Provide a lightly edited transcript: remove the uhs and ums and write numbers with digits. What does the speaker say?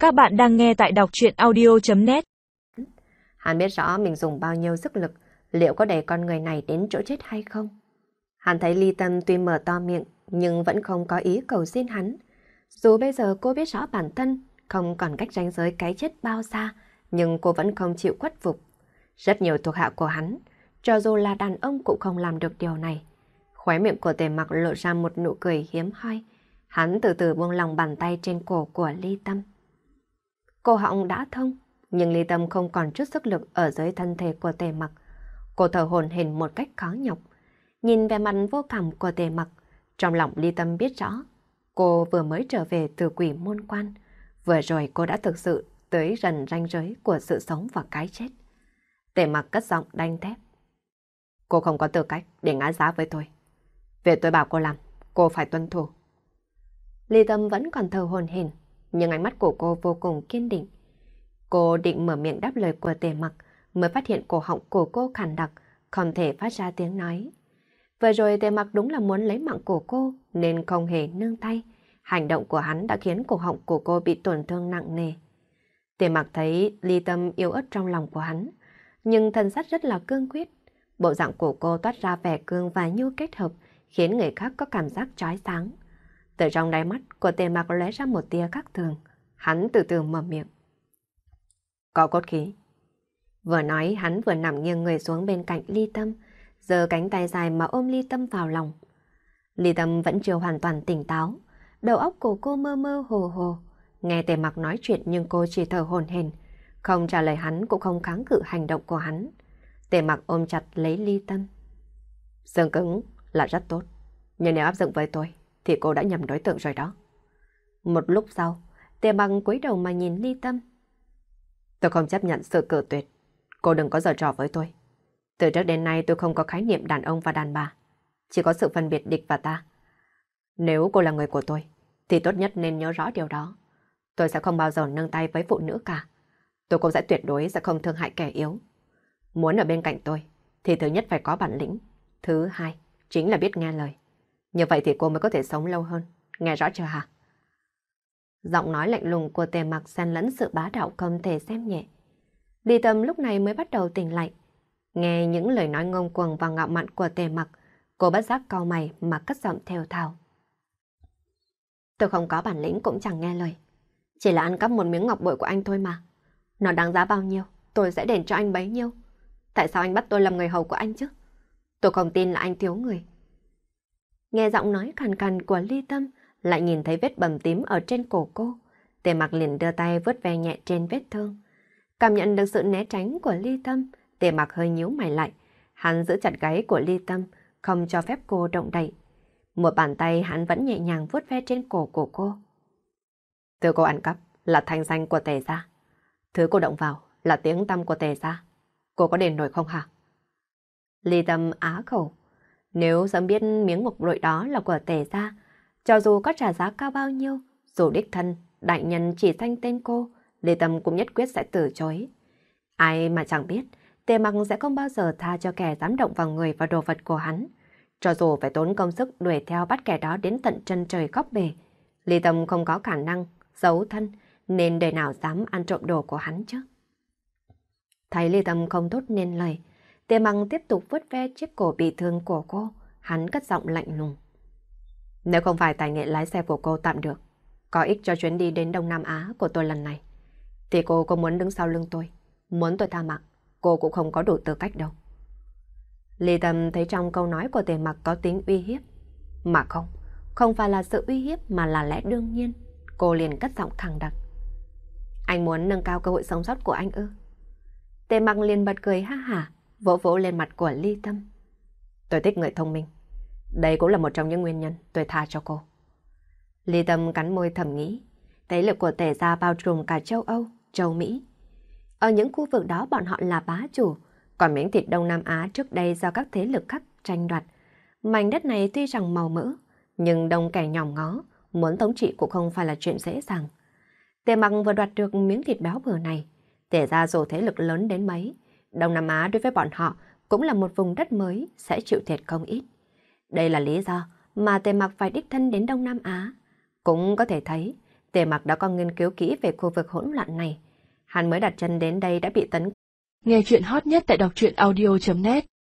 Các bạn đang nghe tại đọc truyện audio.net. Hắn biết rõ mình dùng bao nhiêu sức lực, liệu có đẩy con người này đến chỗ chết hay không? Hắn thấy Ly Tâm tuy mở to miệng, nhưng vẫn không có ý cầu xin hắn. Dù bây giờ cô biết rõ bản thân, không còn cách ranh giới cái chết bao xa, nhưng cô vẫn không chịu khuất phục. Rất nhiều thuộc hạ của hắn, cho dù là đàn ông cũng không làm được điều này. Khóe miệng của Tề Mặc lộ ra một nụ cười hiếm hoi. Hắn từ từ buông lòng bàn tay trên cổ của Ly Tâm. Cổ họng đã thông, nhưng Ly Tâm không còn chút sức lực ở dưới thân thể của Tề Mặc. Cô thở hổn hển một cách khó nhọc. Nhìn vẻ mặt vô cảm của Tề Mặc, trong lòng Ly Tâm biết rõ, cô vừa mới trở về từ Quỷ Môn Quan. Vừa rồi cô đã thực sự tới gần ranh giới của sự sống và cái chết. Tề Mặc cất giọng đanh thép. Cô không có tư cách để ngã giá với tôi. Việc tôi bảo cô làm, cô phải tuân thủ. Ly Tâm vẫn còn thở hổn hển, nhưng ánh mắt của cô vô cùng kiên định. Cô định mở miệng đáp lời của Tề Mặc, mới phát hiện cổ họng của cô khàn đặc, không thể phát ra tiếng nói. Vừa rồi Tề Mặc đúng là muốn lấy mạng của cô, nên không hề nương tay. Hành động của hắn đã khiến cổ họng của cô bị tổn thương nặng nề. Tề Mặc thấy Ly Tâm yếu ớt trong lòng của hắn, nhưng thân sắc rất là cương quyết. Bộ dạng của cô toát ra vẻ cương và nhu kết hợp, khiến người khác có cảm giác chói sáng. Từ trong đáy mắt của Tề Mặc lóe ra một tia khác thường, hắn từ từ mở miệng. Có cốt khí. Vừa nói hắn vừa nằm nghiêng người xuống bên cạnh Ly Tâm, giơ cánh tay dài mà ôm Ly Tâm vào lòng. Ly Tâm vẫn chưa hoàn toàn tỉnh táo, đầu óc của cô mơ mơ hồ hồ. Nghe Tề Mặc nói chuyện nhưng cô chỉ thở hổn hển, không trả lời hắn cũng không kháng cự hành động của hắn. Tề Mặc ôm chặt lấy Ly Tâm. Xương cứng là rất tốt, nhưng nếu áp dụng với tôi thì cô đã nhầm đối tượng rồi đó. Một lúc sau, Tề Mặc cúi đầu mà nhìn Ly Tâm. Tôi không chấp nhận sự cự tuyệt. Cô đừng có giở trò với tôi. Từ trước đến nay tôi không có khái niệm đàn ông và đàn bà. Chỉ có sự phân biệt địch và ta. Nếu cô là người của tôi, thì tốt nhất nên nhớ rõ điều đó. Tôi sẽ không bao giờ nương tay với phụ nữ cả. Tôi cũng sẽ tuyệt đối sẽ không thương hại kẻ yếu. Muốn ở bên cạnh tôi, thì thứ nhất phải có bản lĩnh. Thứ hai, chính là biết nghe lời. Như vậy thì cô mới có thể sống lâu hơn. Nghe rõ chưa hả? Giọng nói lạnh lùng của Tề Mặc xen lẫn sự bá đạo không thể xem nhẹ. Ly Tâm lúc này mới bắt đầu tỉnh lại. Nghe những lời nói ngông cuồng và ngạo mạn của Tề Mặc, cô bất giác cau mày mà cất giọng thều thào. Tôi không có bản lĩnh cũng chẳng nghe lời. Chỉ là ăn cắp một miếng ngọc bội của anh thôi mà. Nó đáng giá bao nhiêu, tôi sẽ đền cho anh bấy nhiêu. Tại sao anh bắt tôi làm người hầu của anh chứ? Tôi không tin là anh thiếu người. Nghe giọng nói khàn khàn của Ly Tâm, lại nhìn thấy vết bầm tím ở trên cổ cô. Tề Mặc liền đưa tay vuốt ve nhẹ trên vết thương. Cảm nhận được sự né tránh của Ly Tâm, Tề Mặc hơi nhíu mày lại. Hắn giữ chặt gáy của Ly Tâm, không cho phép cô động đậy. Một bàn tay hắn vẫn nhẹ nhàng vuốt ve trên cổ của cô. Thứ cô ăn cắp là thanh danh của Tề gia. Thứ cô động vào là tiếng tăm của Tề gia. Cô có đền nổi không hả? Ly Tâm á khẩu. Nếu sớm biết miếng ngọc bội đó là của Tề gia, cho dù có trả giá cao bao nhiêu, dù đích thân, đại nhân chỉ danh tên cô, Ly Tâm cũng nhất quyết sẽ từ chối. Ai mà chẳng biết, Tề Mặc sẽ không bao giờ tha cho kẻ dám động vào người và đồ vật của hắn. Cho dù phải tốn công sức đuổi theo bắt kẻ đó đến tận chân trời góc bể, Ly Tâm không có khả năng giấu thân, nên đời nào dám ăn trộm đồ của hắn chứ. Thấy Ly Tâm không thốt nên lời, Tề Mặc tiếp tục vuốt ve chiếc cổ bị thương của cô, hắn cất giọng lạnh lùng. Nếu không phải tài nghệ lái xe của cô tạm được, có ích cho chuyến đi đến Đông Nam Á của tôi lần này, thì cô có muốn đứng sau lưng tôi, muốn tôi tha mạng, cô cũng không có đủ tư cách đâu. Ly Tâm thấy trong câu nói của Tề Mặc có tính uy hiếp. Mà không, không phải là sự uy hiếp mà là lẽ đương nhiên. Cô liền cất giọng khẳng đặc. Anh muốn nâng cao cơ hội sống sót của anh ư? Tề Mặc liền bật cười ha hả, vỗ vỗ lên mặt của Ly Tâm. Tôi thích người thông minh. Đây cũng là một trong những nguyên nhân tôi tha cho cô. Ly Tâm cắn môi thầm nghĩ. Thế lực của Tề gia bao trùm cả châu Âu, châu Mỹ. Ở những khu vực đó bọn họ là bá chủ, còn miếng thịt Đông Nam Á trước đây do các thế lực khác tranh đoạt. Mảnh đất này tuy rằng màu mỡ, nhưng đông kẻ nhòm ngó, muốn thống trị cũng không phải là chuyện dễ dàng. Tề Mặc vừa đoạt được miếng thịt béo bở này, Tề gia dù thế lực lớn đến mấy, Đông Nam Á đối với bọn họ cũng là một vùng đất mới, sẽ chịu thiệt không ít. Đây là lý do mà Tề Mặc phải đích thân đến Đông Nam Á. Cũng có thể thấy, Tề Mặc đã có nghiên cứu kỹ về khu vực hỗn loạn này. Hắn mới đặt chân đến đây đã bị tấn. Nghe chuyện hot nhất tại đọc truyện audio.net